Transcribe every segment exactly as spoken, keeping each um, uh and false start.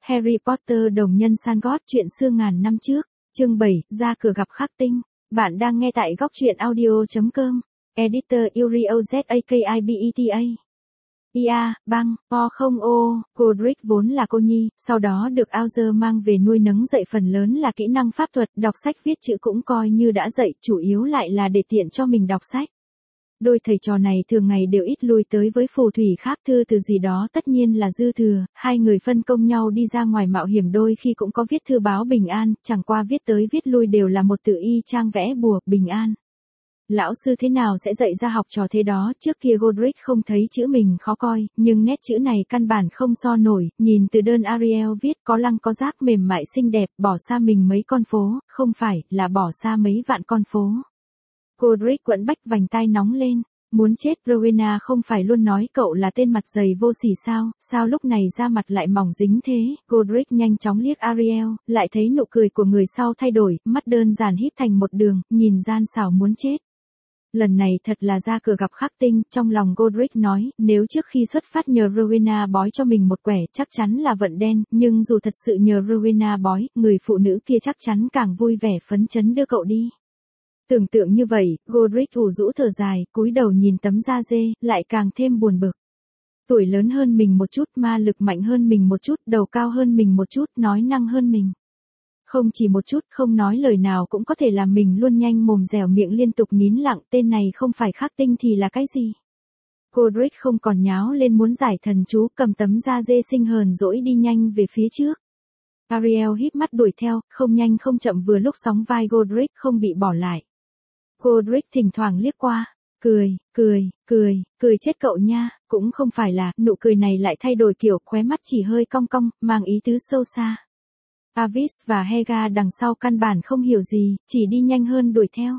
Harry Potter đồng nhân Sangort chuyện xưa ngàn năm trước, chương bảy, ra cửa gặp Khắc Tinh. Bạn đang nghe tại góc truyện audio chấm com. Editor Yuri Ozakibeta. Ia, băng, o không ô, Godric vốn là cô nhi, sau đó được Alger mang về nuôi nấng dạy phần lớn là kỹ năng pháp thuật, đọc sách viết chữ cũng coi như đã dạy, chủ yếu lại là để tiện cho mình đọc sách. Đôi thầy trò này thường ngày đều ít lui tới với phù thủy khác, thư từ gì đó tất nhiên là dư thừa, hai người phân công nhau đi ra ngoài mạo hiểm, đôi khi cũng có viết thư báo bình an, chẳng qua viết tới viết lui đều là một tự y chang vẽ bùa, bình an. Lão sư thế nào sẽ dạy ra học trò thế đó, trước kia Godric không thấy chữ mình khó coi, nhưng nét chữ này căn bản không so nổi, nhìn từ đơn Ariel viết có lăng có giáp mềm mại xinh đẹp, bỏ xa mình mấy con phố, không phải, là bỏ xa mấy vạn con phố. Godric quẫn bách vành tai nóng lên, muốn chết, Rowena không phải luôn nói cậu là tên mặt dày vô sỉ sao, sao lúc này da mặt lại mỏng dính thế. Godric nhanh chóng liếc Ariel, lại thấy nụ cười của người sau thay đổi, mắt đơn giản híp thành một đường, nhìn gian xảo muốn chết. Lần này thật là ra cửa gặp Khắc Tinh, trong lòng Godric nói, nếu trước khi xuất phát nhờ Rowena bói cho mình một quẻ, chắc chắn là vận đen, nhưng dù thật sự nhờ Rowena bói, người phụ nữ kia chắc chắn càng vui vẻ phấn chấn đưa cậu đi. Tưởng tượng như vậy, Godric ủ rũ thở dài, cúi đầu nhìn tấm da dê, lại càng thêm buồn bực. Tuổi lớn hơn mình một chút, ma lực mạnh hơn mình một chút, đầu cao hơn mình một chút, nói năng hơn mình. Không chỉ một chút, không nói lời nào cũng có thể làm mình luôn nhanh mồm dẻo miệng liên tục nín lặng, tên này không phải Khắc Tinh thì là cái gì? Godric không còn nháo lên muốn giải thần chú, cầm tấm da dê sinh hờn dỗi đi nhanh về phía trước. Ariel híp mắt đuổi theo, không nhanh không chậm, vừa lúc sóng vai Godric không bị bỏ lại. Godric thỉnh thoảng liếc qua, cười, cười, cười, cười chết cậu nha, cũng không phải là, nụ cười này lại thay đổi kiểu, khóe mắt chỉ hơi cong cong, mang ý tứ sâu xa. Avis và Hega đằng sau căn bản không hiểu gì, chỉ đi nhanh hơn đuổi theo.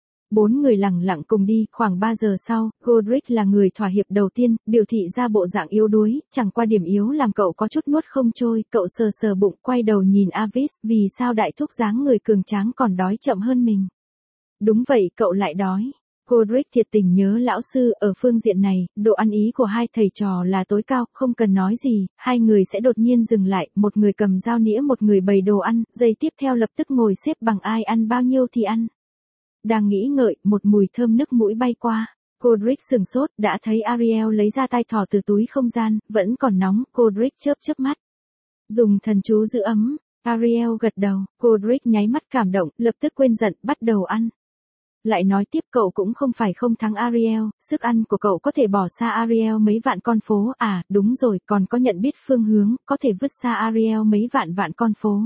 Bốn người lẳng lặng cùng đi, khoảng ba giờ sau, Godric là người thỏa hiệp đầu tiên, biểu thị ra bộ dạng yếu đuối, chẳng qua điểm yếu làm cậu có chút nuốt không trôi, cậu sờ sờ bụng, quay đầu nhìn Avis, vì sao đại thúc dáng người cường tráng còn đói chậm hơn mình. Đúng vậy, cậu lại đói. Godric thiệt tình nhớ lão sư, ở phương diện này, độ ăn ý của hai thầy trò là tối cao, không cần nói gì, hai người sẽ đột nhiên dừng lại, một người cầm dao nĩa, một người bày đồ ăn, giây tiếp theo lập tức ngồi xếp bằng, ai ăn bao nhiêu thì ăn. Đang nghĩ ngợi, một mùi thơm nức mũi bay qua. Godric sửng sốt, đã thấy Ariel lấy ra tai thỏ từ túi không gian, vẫn còn nóng, Godric chớp chớp mắt. Dùng thần chú giữ ấm, Ariel gật đầu, Godric nháy mắt cảm động, lập tức quên giận, bắt đầu ăn. Lại nói tiếp, cậu cũng không phải không thắng Ariel, sức ăn của cậu có thể bỏ xa Ariel mấy vạn con phố, à, đúng rồi, còn có nhận biết phương hướng, có thể vứt xa Ariel mấy vạn vạn con phố.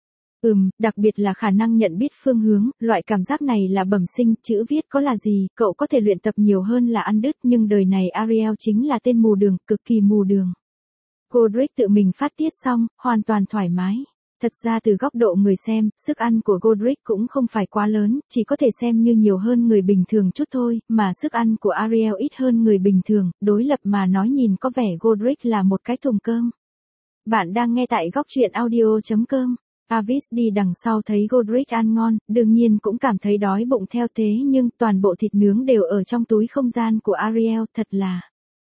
Ừm, đặc biệt là khả năng nhận biết phương hướng, loại cảm giác này là bẩm sinh, chữ viết có là gì, cậu có thể luyện tập nhiều hơn là ăn đứt, nhưng đời này Ariel chính là tên mù đường, cực kỳ mù đường. Godric tự mình phát tiết xong, hoàn toàn thoải mái. Thật ra từ góc độ người xem, sức ăn của Godric cũng không phải quá lớn, chỉ có thể xem như nhiều hơn người bình thường chút thôi, mà sức ăn của Ariel ít hơn người bình thường, đối lập mà nói nhìn có vẻ Godric là một cái thùng cơm. Bạn đang nghe tại góc truyện audio chấm com. Avis đi đằng sau thấy Godric ăn ngon, đương nhiên cũng cảm thấy đói bụng theo, thế nhưng toàn bộ thịt nướng đều ở trong túi không gian của Ariel, thật là.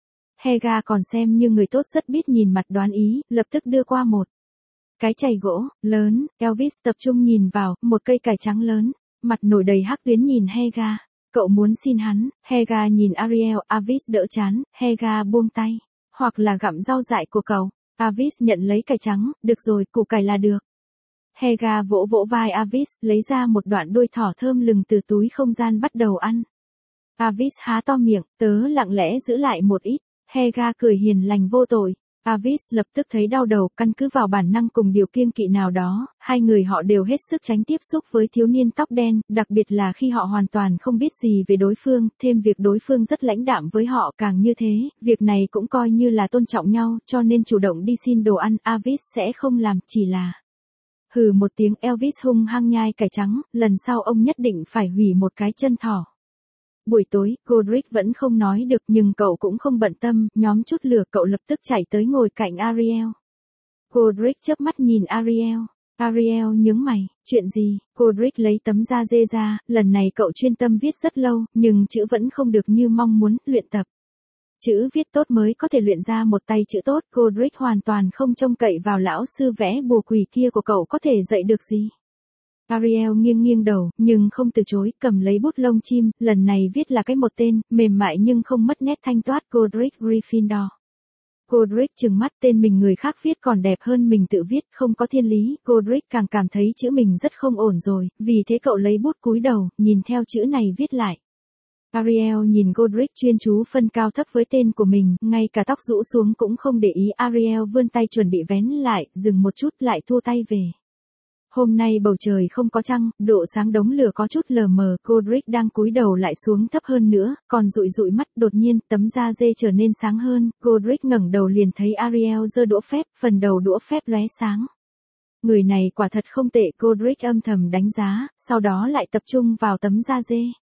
Hega còn xem như người tốt, rất biết nhìn mặt đoán ý, lập tức đưa qua một cái chày gỗ lớn. Elvis tập trung nhìn vào, một cây cải trắng lớn, mặt nổi đầy hắc tuyến nhìn Hega. Cậu muốn xin hắn. Hega nhìn Ariel, Avis đỡ chán, Hega buông tay. Hoặc là gặm rau dại của cậu. Avis nhận lấy cải trắng, được rồi, củ cải là được. Hega vỗ vỗ vai Avis, lấy ra một đoạn đuôi thỏ thơm lừng từ túi không gian bắt đầu ăn. Avis há to miệng, tớ lặng lẽ giữ lại một ít. Hega cười hiền lành vô tội. Avis lập tức thấy đau đầu, căn cứ vào bản năng cùng điều kiêng kỵ nào đó, hai người họ đều hết sức tránh tiếp xúc với thiếu niên tóc đen, đặc biệt là khi họ hoàn toàn không biết gì về đối phương, thêm việc đối phương rất lãnh đạm với họ, càng như thế, việc này cũng coi như là tôn trọng nhau, cho nên chủ động đi xin đồ ăn, Avis sẽ không làm, chỉ là hừ một tiếng. Elvis hung hăng nhai cải trắng, lần sau ông nhất định phải hủy một cái chân thỏ. Buổi tối, Godric vẫn không nói được, nhưng cậu cũng không bận tâm, nhóm chút lửa cậu lập tức chạy tới ngồi cạnh Ariel. Godric chớp mắt nhìn Ariel. Ariel nhướng mày, chuyện gì? Godric lấy tấm da dê ra, lần này cậu chuyên tâm viết rất lâu, nhưng chữ vẫn không được như mong muốn, luyện tập. Chữ viết tốt mới có thể luyện ra một tay chữ tốt, Godric hoàn toàn không trông cậy vào lão sư vẽ bùa quỷ kia của cậu có thể dạy được gì. Ariel nghiêng nghiêng đầu, nhưng không từ chối, cầm lấy bút lông chim, lần này viết là cái một tên, mềm mại nhưng không mất nét thanh toát, Godric Gryffindor. Godric trừng mắt, tên mình người khác viết còn đẹp hơn mình tự viết, không có thiên lý, Godric càng cảm thấy chữ mình rất không ổn rồi, vì thế cậu lấy bút cúi đầu, nhìn theo chữ này viết lại. Ariel nhìn Godric chuyên chú phân cao thấp với tên của mình, ngay cả tóc rũ xuống cũng không để ý. Ariel vươn tay chuẩn bị vén lại, dừng một chút lại thua tay về. Hôm nay bầu trời không có trăng, độ sáng đống lửa có chút lờ mờ, Godric đang cúi đầu lại xuống thấp hơn nữa, còn dụi dụi mắt, đột nhiên tấm da dê trở nên sáng hơn, Godric ngẩng đầu liền thấy Ariel giơ đũa phép, phần đầu đũa phép lóe sáng. Người này quả thật không tệ, Godric âm thầm đánh giá, sau đó lại tập trung vào tấm da dê.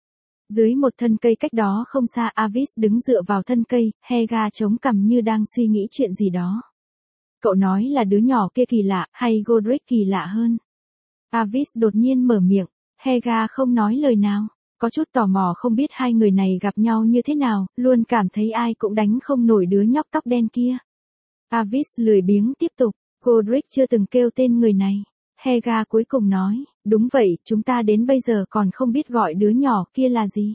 Dưới một thân cây cách đó không xa, Avis đứng dựa vào thân cây, Helga chống cằm như đang suy nghĩ chuyện gì đó. Cậu nói là đứa nhỏ kia kỳ lạ, hay Godric kỳ lạ hơn? Avis đột nhiên mở miệng, Helga không nói lời nào, có chút tò mò không biết hai người này gặp nhau như thế nào, luôn cảm thấy ai cũng đánh không nổi đứa nhóc tóc đen kia. Avis lười biếng tiếp tục, Godric chưa từng kêu tên người này. Helga cuối cùng nói, đúng vậy, chúng ta đến bây giờ còn không biết gọi đứa nhỏ kia là gì.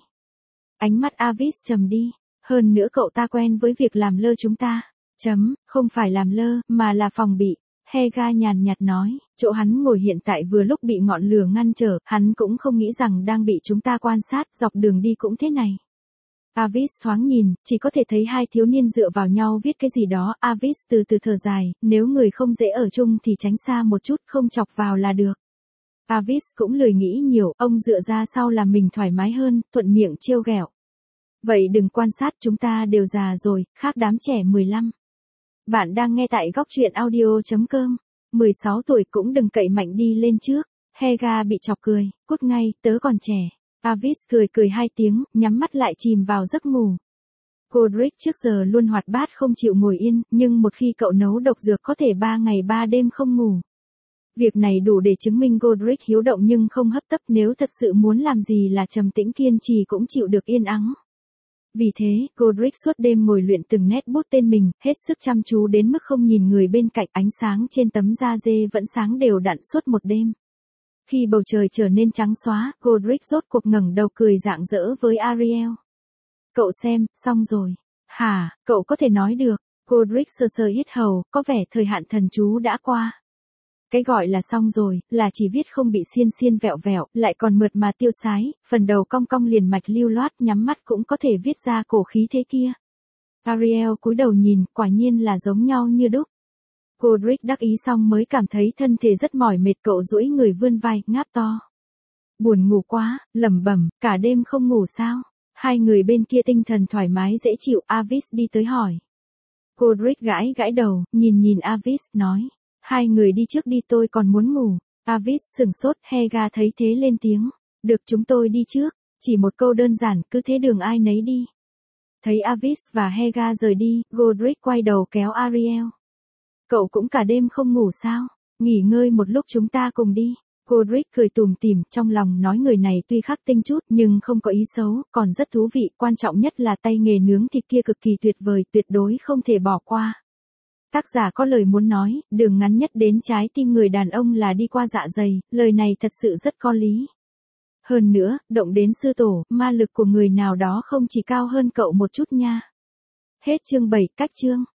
Ánh mắt Avis trầm đi, hơn nữa cậu ta quen với việc làm lơ chúng ta. Chấm, không phải làm lơ, mà là phòng bị. Helga nhàn nhạt nói, chỗ hắn ngồi hiện tại vừa lúc bị ngọn lửa ngăn trở, hắn cũng không nghĩ rằng đang bị chúng ta quan sát, dọc đường đi cũng thế này. Avis thoáng nhìn, chỉ có thể thấy hai thiếu niên dựa vào nhau viết cái gì đó, Avis từ từ thở dài, nếu người không dễ ở chung thì tránh xa một chút, không chọc vào là được. Avis cũng lười nghĩ nhiều, ông dựa ra sau làm mình thoải mái hơn, thuận miệng trêu ghẹo. Vậy đừng quan sát, chúng ta đều già rồi, khác đám trẻ mười lăm. Bạn đang nghe tại góc truyện audio chấm com, mười sáu tuổi cũng đừng cậy mạnh đi lên trước. Helga bị chọc cười, cút ngay, tớ còn trẻ. Avis cười cười hai tiếng, nhắm mắt lại chìm vào giấc ngủ. Godric trước giờ luôn hoạt bát không chịu ngồi yên, nhưng một khi cậu nấu độc dược có thể ba ngày ba đêm không ngủ. Việc này đủ để chứng minh Godric hiếu động nhưng không hấp tấp, nếu thật sự muốn làm gì là trầm tĩnh kiên trì cũng chịu được yên ắng. Vì thế, Godric suốt đêm ngồi luyện từng nét bút tên mình, hết sức chăm chú đến mức không nhìn người bên cạnh, ánh sáng trên tấm da dê vẫn sáng đều đặn suốt một đêm. Khi bầu trời trở nên trắng xóa, Godric rốt cuộc ngẩng đầu cười rạng rỡ với Ariel. Cậu xem, xong rồi. Hả, cậu có thể nói được. Godric sờ sờ yết hầu, có vẻ thời hạn thần chú đã qua. Cái gọi là xong rồi, là chỉ viết không bị xiên xiên vẹo vẹo, lại còn mượt mà tiêu sái, phần đầu cong cong liền mạch lưu loát, nhắm mắt cũng có thể viết ra cổ khí thế kia. Ariel cúi đầu nhìn, quả nhiên là giống nhau như đúc. Godric đắc ý xong mới cảm thấy thân thể rất mỏi mệt, cậu duỗi người vươn vai, ngáp to. Buồn ngủ quá, lẩm bẩm, cả đêm không ngủ sao? Hai người bên kia tinh thần thoải mái dễ chịu, Avis đi tới hỏi. Godric gãi gãi đầu, nhìn nhìn Avis, nói. Hai người đi trước đi, tôi còn muốn ngủ. Avis sừng sốt, Helga thấy thế lên tiếng. Được, chúng tôi đi trước. Chỉ một câu đơn giản, cứ thế đường ai nấy đi. Thấy Avis và Helga rời đi, Godric quay đầu kéo Ariel. Cậu cũng cả đêm không ngủ sao? Nghỉ ngơi một lúc chúng ta cùng đi. Godric cười tủm tỉm, trong lòng nói người này tuy khắc tinh chút nhưng không có ý xấu, còn rất thú vị, quan trọng nhất là tay nghề nướng thịt kia cực kỳ tuyệt vời, tuyệt đối không thể bỏ qua. Tác giả có lời muốn nói, đường ngắn nhất đến trái tim người đàn ông là đi qua dạ dày, lời này thật sự rất có lý. Hơn nữa, động đến sư tổ, ma lực của người nào đó không chỉ cao hơn cậu một chút nha. Hết chương bảy, cách chương.